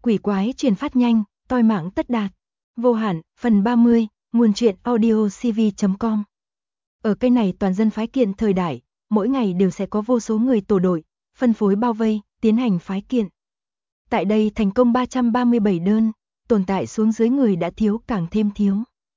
Quỷ quái truyền phát nhanh, toi mạng tất đạt. Vô hạn, phần 30, nguồn truyện audio cv.com. Ở cây này toàn dân phái kiện thời đại, mỗi ngày đều sẽ có vô số người tổ đội, phân phối bao vây, tiến hành phái kiện. Tại đây thành công 337 đơn, tồn tại xuống dưới người đã thiếu càng thêm thiếu.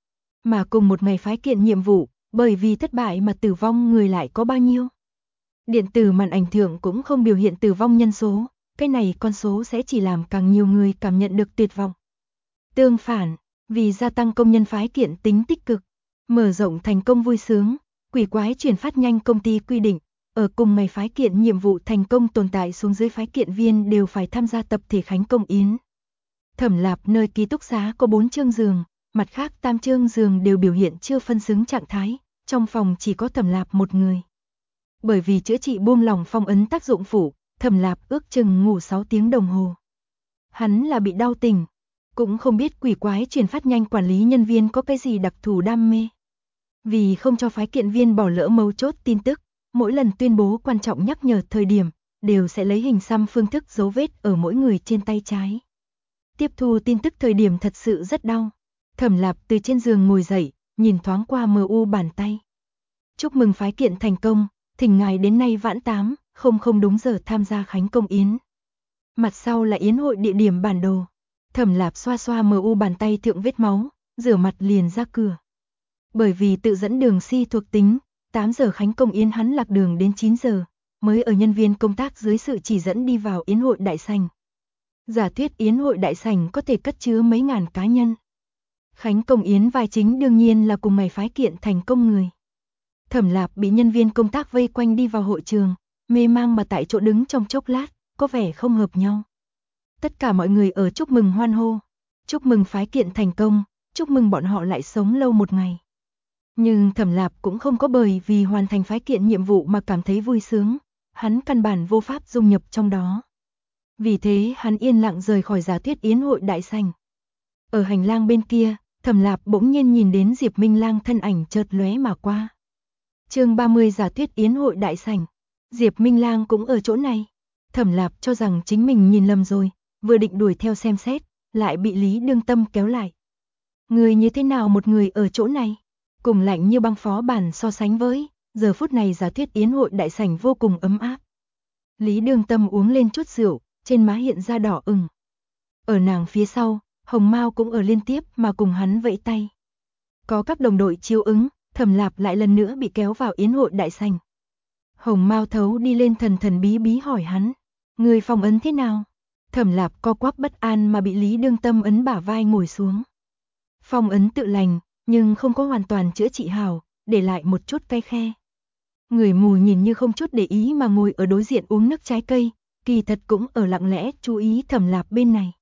Mà cùng một ngày phái kiện nhiệm vụ, bởi vì thất bại mà tử vong người lại có bao nhiêu. Điện tử màn ảnh thượng cũng không biểu hiện tử vong nhân số, cái này con số sẽ chỉ làm càng nhiều người cảm nhận được tuyệt vọng. Tương phản, vì gia tăng công nhân phái kiện tính tích cực, mở rộng thành công vui sướng, quỷ quái chuyển phát nhanh công ty quy định, ở cùng ngày phái kiện nhiệm vụ thành công tồn tại xuống dưới phái kiện viên đều phải tham gia tập thể khánh công yến. Thẩm Lạp nơi ký túc xá có 4 chương giường, mặt khác 8 chương giường đều biểu hiện chưa phân xứng trạng thái, trong phòng chỉ có Thẩm Lạp một người. Bởi vì chữa trị buông lỏng phong ấn tác dụng phụ, Thẩm Lạp ước chừng ngủ 6 tiếng đồng hồ. Hắn là bị đau tỉnh, cũng không biết quỷ quái truyền phát nhanh quản lý nhân viên có cái gì đặc thù đam mê. Vì không cho phái kiện viên bỏ lỡ mấu chốt tin tức, mỗi lần tuyên bố quan trọng nhắc nhở thời điểm, đều sẽ lấy hình xăm phương thức dấu vết ở mỗi người trên tay trái. Tiếp thu tin tức thời điểm thật sự rất đau. Thẩm Lạp từ trên giường ngồi dậy, nhìn thoáng qua MU bàn tay. Chúc mừng phái kiện thành công, thỉnh ngài đến nay vãn 8, không đúng giờ tham gia khánh công yến. Mặt sau là yến hội địa điểm bản đồ. Thẩm Lạp xoa xoa MU bàn tay thượng vết máu, rửa mặt liền ra cửa. Bởi vì tự dẫn đường si thuộc tính, 8 giờ khánh công yến hắn lạc đường đến 9 giờ, mới ở nhân viên công tác dưới sự chỉ dẫn đi vào yến hội đại sảnh. Giả thuyết yến hội đại sảnh có thể cất chứa mấy ngàn cá nhân. Khánh công yến vai chính đương nhiên là cùng ngày phái kiện thành công người. Thẩm Lạp bị nhân viên công tác vây quanh đi vào hội trường, mê mang mà tại chỗ đứng trong chốc lát, có vẻ không hợp nhau. Tất cả mọi người ở chúc mừng hoan hô, chúc mừng phái kiện thành công, chúc mừng bọn họ lại sống lâu một ngày. Nhưng Thẩm Lạp cũng không có bởi vì hoàn thành phái kiện nhiệm vụ mà cảm thấy vui sướng, hắn căn bản vô pháp dung nhập trong đó. Vì thế hắn yên lặng rời khỏi giả thuyết yến hội đại sảnh. Ở hành lang bên kia, Thẩm Lạp bỗng nhiên nhìn đến Diệp Minh Lang thân ảnh chợt lóe mà qua. Chương 30 giả thuyết yến hội đại sảnh. Diệp Minh Lang cũng ở chỗ này. Thẩm Lạp cho rằng chính mình nhìn lầm rồi, vừa định đuổi theo xem xét, lại bị Lý Đương Tâm kéo lại. Người như thế nào một người ở chỗ này? Cùng lạnh như băng phó bản so sánh với, giờ phút này giả thuyết yến hội đại sảnh vô cùng ấm áp. Lý Đương Tâm uống lên chút rượu, trên má hiện ra đỏ ửng. Ở nàng phía sau, Hồng Mao cũng ở liên tiếp mà cùng hắn vẫy tay. Có các đồng đội chiếu ứng, Thẩm Lạp lại lần nữa bị kéo vào yến hội đại sảnh. Hồng Mao thấu đi lên thần bí bí hỏi hắn, người phong ấn thế nào? Thẩm Lạp co quắp bất an mà bị Lý Đương Tâm ấn bả vai ngồi xuống. Phong ấn tự lành, nhưng không có hoàn toàn chữa trị hảo, để lại một chút cay khe. Người mù nhìn như không chút để ý mà ngồi ở đối diện uống nước trái cây, kỳ thật cũng ở lặng lẽ chú ý Thẩm Lạp bên này.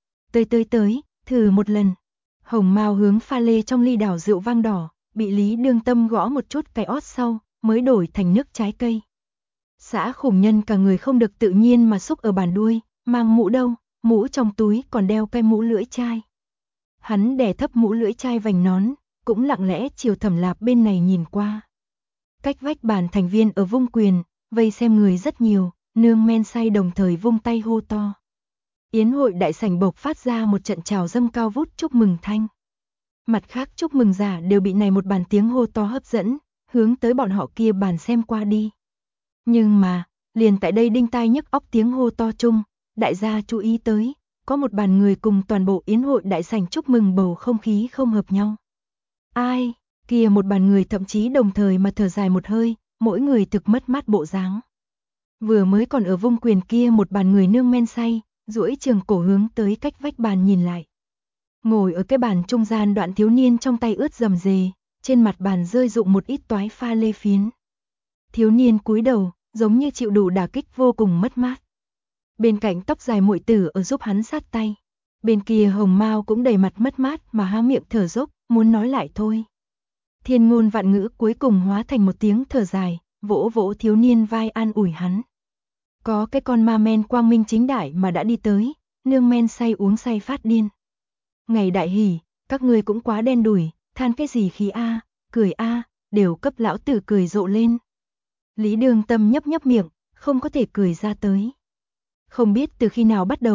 Tới, thử một lần. Hồng Mao hướng pha lê trong ly đảo rượu vang đỏ, bị Lý Đương Tâm gõ một chút cái ót sau, mới đổi thành nước trái cây. Xã khủng nhân cả người không được tự nhiên mà xúc ở bàn đuôi, mang mũ đâu, mũ trong túi còn đeo cái mũ lưỡi chai. Hắn đè thấp mũ lưỡi chai vành nón, cũng lặng lẽ chiều Thẩm Lạp bên này nhìn qua. Cách vách bàn thành viên ở vung quyền, vây xem người rất nhiều, nương men say đồng thời vung tay hô to. Yến hội đại sảnh bộc phát ra một trận trào dâng cao vút chúc mừng thanh. Mặt khác chúc mừng giả đều bị này một bàn tiếng hô to hấp dẫn, hướng tới bọn họ kia bàn xem qua đi. Nhưng mà, liền tại đây đinh tai nhức óc tiếng hô to chung, đại gia chú ý tới, có một bàn người cùng toàn bộ yến hội đại sảnh chúc mừng bầu không khí không hợp nhau. Ai, kia một bàn người thậm chí đồng thời mà thở dài một hơi, mỗi người thực mất mát bộ dáng. Vừa mới còn ở vung quyền kia một bàn người nương men say, duỗi trường cổ hướng tới cách vách bàn nhìn lại. Ngồi ở cái bàn trung gian đoạn thiếu niên trong tay ướt rầm rề, trên mặt bàn rơi rụng một ít toái pha lê phiến. Thiếu niên cúi đầu, giống như chịu đủ đả kích vô cùng mất mát. Bên cạnh tóc dài muội tử ở giúp hắn sát tay. Bên kia Hồng Mao cũng đầy mặt mất mát mà há miệng thở dốc, muốn nói lại thôi. Thiên ngôn vạn ngữ cuối cùng hóa thành một tiếng thở dài, vỗ vỗ thiếu niên vai an ủi hắn. Có cái con ma men quang minh chính đại mà đã đi tới, nương men say uống say phát điên. Ngày đại hỉ, các ngươi cũng quá đen đủi, than cái gì khí a, cười a, đều cấp lão tử cười rộ lên. Lý Đương Tâm nhấp nhấp miệng, không có thể cười ra tới. Không biết từ khi nào bắt đầu,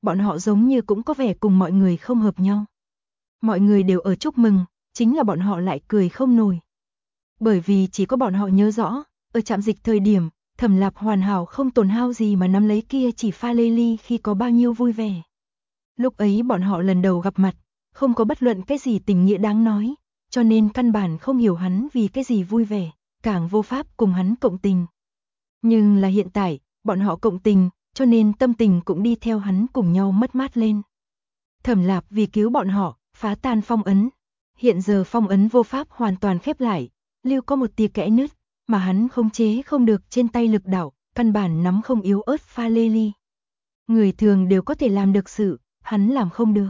bọn họ giống như cũng có vẻ cùng mọi người không hợp nhau. Mọi người đều ở chúc mừng, chính là bọn họ lại cười không nổi. Bởi vì chỉ có bọn họ nhớ rõ, ở trạm dịch thời điểm, Thẩm Lạp hoàn hảo không tổn hao gì mà nắm lấy kia chỉ pha lê ly khi có bao nhiêu vui vẻ. Lúc ấy bọn họ lần đầu gặp mặt, không có bất luận cái gì tình nghĩa đáng nói, cho nên căn bản không hiểu hắn vì cái gì vui vẻ, càng vô pháp cùng hắn cộng tình. Nhưng là hiện tại, bọn họ cộng tình, cho nên tâm tình cũng đi theo hắn cùng nhau mất mát lên. Thẩm Lạp vì cứu bọn họ, phá tan phong ấn. Hiện giờ phong ấn vô pháp hoàn toàn khép lại, lưu có một tia kẽ nứt, mà hắn khống chế không được trên tay lực đạo, căn bản nắm không yếu ớt pha lê ly. Người thường đều có thể làm được sự, hắn làm không được.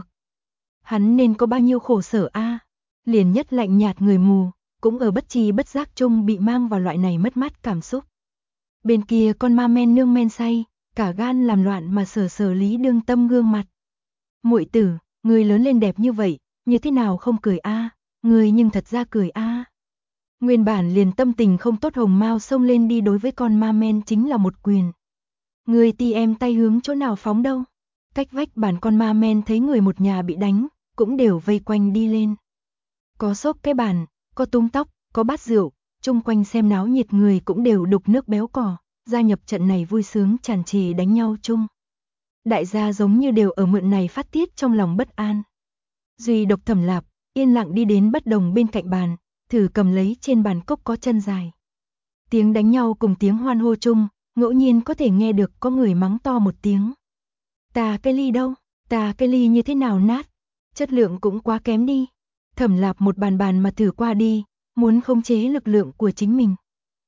Hắn nên có bao nhiêu khổ sở a? Liền nhất lạnh nhạt người mù, cũng ở bất tri bất giác chung bị mang vào loại này mất mát cảm xúc. Bên kia con ma men nương men say, cả gan làm loạn mà sờ sờ Lý Đương Tâm gương mặt. Muội tử, người lớn lên đẹp như vậy, như thế nào không cười a? Người nhưng thật ra cười a. Nguyên bản liền tâm tình không tốt Hồng Mao xông lên đi đối với con ma men chính là một quyền. Người ti em tay hướng chỗ nào phóng đâu? Cách vách bàn con ma men thấy người một nhà bị đánh, cũng đều vây quanh đi lên. Có xốp cái bàn, có túm tóc, có bát rượu, chung quanh xem náo nhiệt người cũng đều đục nước béo cò, gia nhập trận này vui sướng tràn trề đánh nhau chung. Đại gia giống như đều ở mượn này phát tiết trong lòng bất an. Duy độc Thẩm Lạp, yên lặng đi đến bất đồng bên cạnh bàn, thử cầm lấy trên bàn cốc có chân dài. Tiếng đánh nhau cùng tiếng hoan hô chung, ngẫu nhiên có thể nghe được có người mắng to một tiếng. Ta cái ly đâu? Ta cái ly như thế nào nát? Chất lượng cũng quá kém đi. Thẩm Lạp một bàn bàn mà thử qua đi, muốn khống chế lực lượng của chính mình.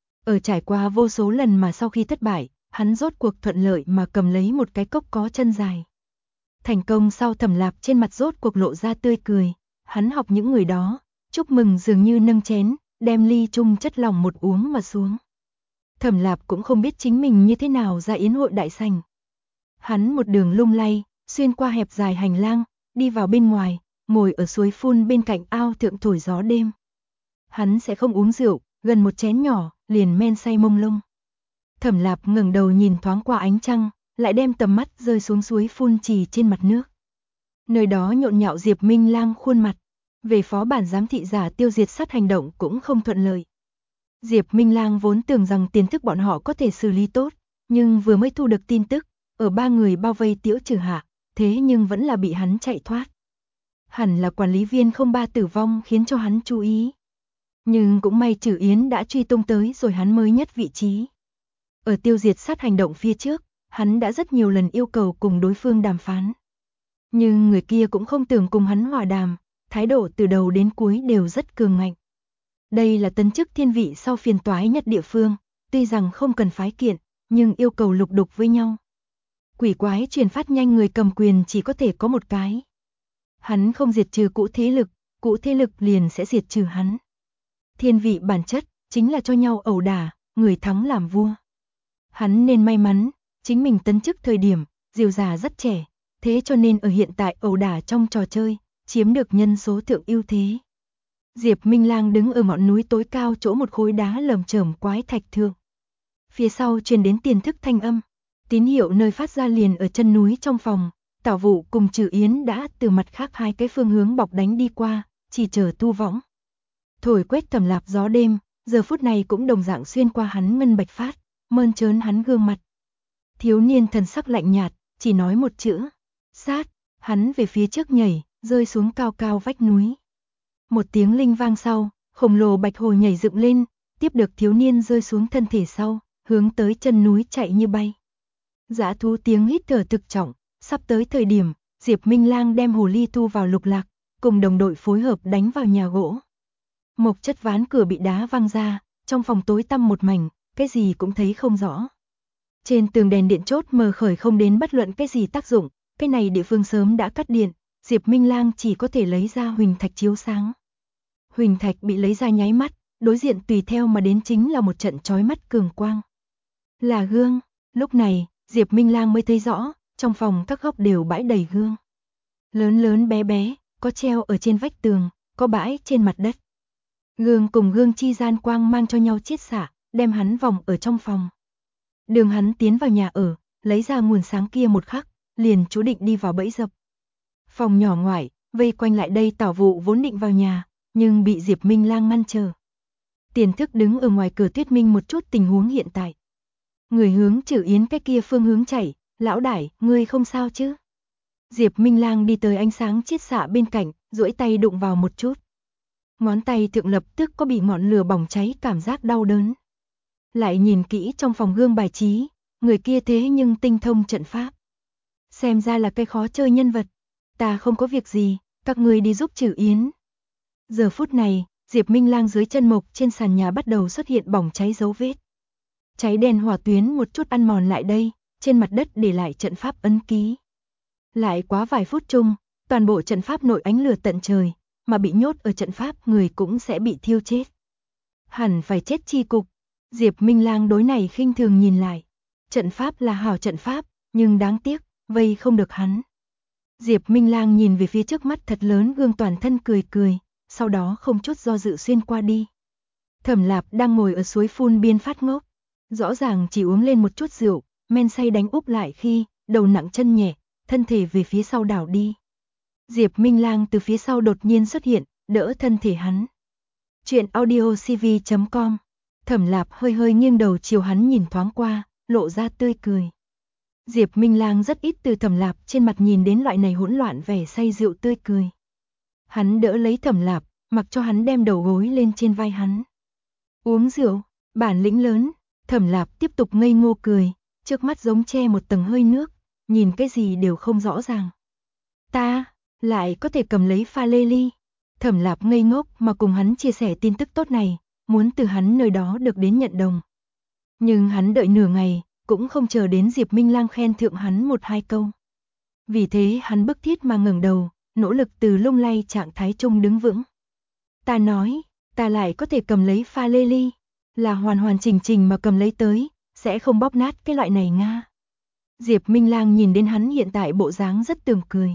Ở trải qua vô số lần mà sau khi thất bại, hắn rốt cuộc thuận lợi mà cầm lấy một cái cốc có chân dài. Thành công sau Thẩm Lạp trên mặt rốt cuộc lộ ra tươi cười, hắn học những người đó, chúc mừng dường như nâng chén, đem ly chung chất lỏng một uống mà xuống. Thẩm Lạp cũng không biết chính mình như thế nào ra yến hội đại sảnh. Hắn một đường lung lay, xuyên qua hẹp dài hành lang, đi vào bên ngoài, ngồi ở suối phun bên cạnh ao thượng thổi gió đêm. Hắn sẽ không uống rượu, gần một chén nhỏ, liền men say mông lung. Thẩm Lạp ngẩng đầu nhìn thoáng qua ánh trăng, lại đem tầm mắt rơi xuống suối phun trì trên mặt nước. Nơi đó nhộn nhạo Diệp Minh Lang khuôn mặt, về phó bản giám thị giả tiêu diệt sát hành động cũng không thuận lợi. Diệp Minh Lang vốn tưởng rằng tiền thức bọn họ có thể xử lý tốt, nhưng vừa mới thu được tin tức, ở ba người bao vây Tiễu Trừ hạ, thế nhưng vẫn là bị hắn chạy thoát. Hẳn là quản lý viên 03 tử vong khiến cho hắn chú ý. Nhưng cũng may Trừ Yến đã truy tung tới rồi hắn mới nhất vị trí. Ở tiêu diệt sát hành động phía trước, hắn đã rất nhiều lần yêu cầu cùng đối phương đàm phán. Nhưng người kia cũng không tưởng cùng hắn hòa đàm, thái độ từ đầu đến cuối đều rất cường ngạnh. Đây là tấn chức thiên vị sau phiền toái nhất địa phương, tuy rằng không cần phái kiện, nhưng yêu cầu lục đục với nhau. Quỷ quái truyền phát nhanh người cầm quyền chỉ có thể có một cái. Hắn không diệt trừ cũ thế lực liền sẽ diệt trừ hắn. Thiên vị bản chất, chính là cho nhau ẩu đả, người thắng làm vua. Hắn nên may mắn, chính mình tấn chức thời điểm, Diều già rất trẻ, thế cho nên ở hiện tại ẩu đả trong trò chơi, chiếm được nhân số thượng ưu thế. Diệp Minh Lang đứng ở ngọn núi tối cao chỗ một khối đá lởm chởm quái thạch thượng. Phía sau truyền đến tiền thức thanh âm, tín hiệu nơi phát ra liền ở chân núi trong phòng, Tảo Vụ cùng Trừ Yến đã từ mặt khác hai cái phương hướng bọc đánh đi qua, chỉ chờ tu võng. Thổi quét Thẩm Lạp gió đêm, giờ phút này cũng đồng dạng xuyên qua hắn ngân bạch phát, mơn trớn hắn gương mặt. Thiếu niên thần sắc lạnh nhạt, chỉ nói một chữ, sát, hắn về phía trước nhảy, rơi xuống cao cao vách núi. Một tiếng linh vang sau, khổng lồ bạch hồ nhảy dựng lên, tiếp được thiếu niên rơi xuống thân thể sau, hướng tới chân núi chạy như bay. Dã thú tiếng hít thở thực trọng, sắp tới thời điểm, Diệp Minh Lang đem hồ ly thu vào lục lạc, cùng đồng đội phối hợp đánh vào nhà gỗ. Mộc chất ván cửa bị đá văng ra, trong phòng tối tăm một mảnh, cái gì cũng thấy không rõ. Trên tường đèn điện chốt mờ khởi không đến bất luận cái gì tác dụng, cái này địa phương sớm đã cắt điện, Diệp Minh Lang chỉ có thể lấy ra huỳnh thạch chiếu sáng. Huỳnh thạch bị lấy ra nháy mắt, đối diện tùy theo mà đến chính là một trận chói mắt cường quang. Là gương, lúc này, Diệp Minh Lang mới thấy rõ, trong phòng các góc đều bãi đầy gương. Lớn lớn bé bé, có treo ở trên vách tường, có bãi trên mặt đất. Gương cùng gương chi gian quang mang cho nhau chiết xạ, đem hắn vòng ở trong phòng. Đường hắn tiến vào nhà ở, lấy ra nguồn sáng kia một khắc, liền chú định đi vào bẫy dập. Phòng nhỏ ngoại, vây quanh lại đây Tảo Vụ vốn định vào nhà, nhưng bị Diệp Minh Lang ngăn trở. Tiền Thức đứng ở ngoài cửa thuyết minh một chút tình huống hiện tại. Người hướng Trử Yến cái kia phương hướng chạy, lão đại, ngươi không sao chứ? Diệp Minh Lang đi tới ánh sáng chiết xạ bên cạnh, duỗi tay đụng vào một chút. Ngón tay thượng lập tức có bị ngọn lửa bỏng cháy cảm giác đau đớn. Lại nhìn kỹ trong phòng gương bài trí, người kia thế nhưng tinh thông trận pháp. Xem ra là cái khó chơi nhân vật. Ta không có việc gì, các ngươi đi giúp Trử Yến. Giờ phút này, Diệp Minh Lang dưới chân mộc trên sàn nhà bắt đầu xuất hiện bỏng cháy dấu vết. Cháy đen hỏa tuyến một chút ăn mòn lại đây, trên mặt đất để lại trận pháp ấn ký. Lại quá vài phút chung, toàn bộ trận pháp nội ánh lửa tận trời, mà bị nhốt ở trận pháp người cũng sẽ bị thiêu chết. Hẳn phải chết chi cục. Diệp Minh Lang đối này khinh thường nhìn lại. Trận pháp là hảo trận pháp, nhưng đáng tiếc, vây không được hắn. Diệp Minh Lang nhìn về phía trước mắt thật lớn gương toàn thân cười cười, sau đó không chút do dự xuyên qua đi. Thẩm Lạp đang ngồi ở suối phun biên phát ngốc. Rõ ràng chỉ uống lên một chút rượu, men say đánh úp lại khi, đầu nặng chân nhẹ, thân thể về phía sau đảo đi. Diệp Minh Lang từ phía sau đột nhiên xuất hiện, đỡ thân thể hắn. Chuyện audiocv.com. Thẩm Lạp hơi hơi nghiêng đầu chiều hắn nhìn thoáng qua, lộ ra tươi cười. Diệp Minh Lang rất ít từ Thẩm Lạp trên mặt nhìn đến loại này hỗn loạn vẻ say rượu tươi cười. Hắn đỡ lấy Thẩm Lạp, mặc cho hắn đem đầu gối lên trên vai hắn. Uống rượu, bản lĩnh lớn. Thẩm Lạp tiếp tục ngây ngô cười, trước mắt giống che một tầng hơi nước, nhìn cái gì đều không rõ ràng. Ta, lại có thể cầm lấy pha lê ly. Thẩm Lạp ngây ngốc mà cùng hắn chia sẻ tin tức tốt này, muốn từ hắn nơi đó được đến nhận đồng. Nhưng hắn đợi nửa ngày, cũng không chờ đến Diệp Minh Lang khen thượng hắn một hai câu. Vì thế hắn bức thiết mà ngẩng đầu, nỗ lực từ lung lay trạng thái chung đứng vững. Ta nói, ta lại có thể cầm lấy pha lê ly, là hoàn hoàn chỉnh chỉnh mà cầm lấy tới, sẽ không bóp nát cái loại này nga. Diệp Minh Lang nhìn đến hắn hiện tại bộ dáng rất tường cười.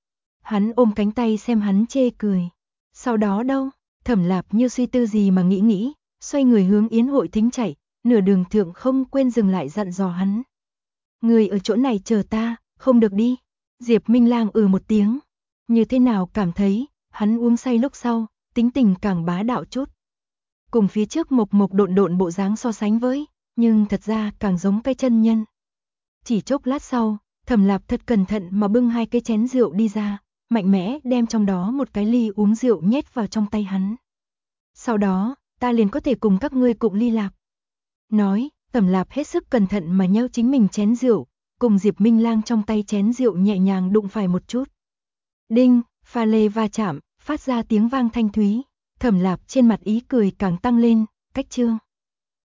Hắn ôm cánh tay xem hắn chê cười. Sau đó đâu, Thẩm Lạp như suy tư gì mà nghĩ, xoay người hướng yến hội thính chạy, nửa đường thượng không quên dừng lại dặn dò hắn. Người ở chỗ này chờ ta, không được đi. Diệp Minh Lang một tiếng. Như thế nào cảm thấy, hắn uống say lúc sau, tính tình càng bá đạo chút. Cùng phía trước mộc mộc độn độn bộ dáng so sánh với, nhưng thật ra càng giống cái chân nhân. Chỉ chốc lát sau, Thẩm Lạp thật cẩn thận mà bưng hai cái chén rượu đi ra, mạnh mẽ đem trong đó một cái ly uống rượu nhét vào trong tay hắn. Sau đó, ta liền có thể cùng các ngươi cụng ly Lạp. Nói, Thẩm Lạp hết sức cẩn thận mà nheo chính mình chén rượu, cùng Diệp Minh Lang trong tay chén rượu nhẹ nhàng đụng phải một chút. Đinh, pha lê va chạm, phát ra tiếng vang thanh thúy. Thẩm Lạp trên mặt ý cười càng tăng lên, cách chương.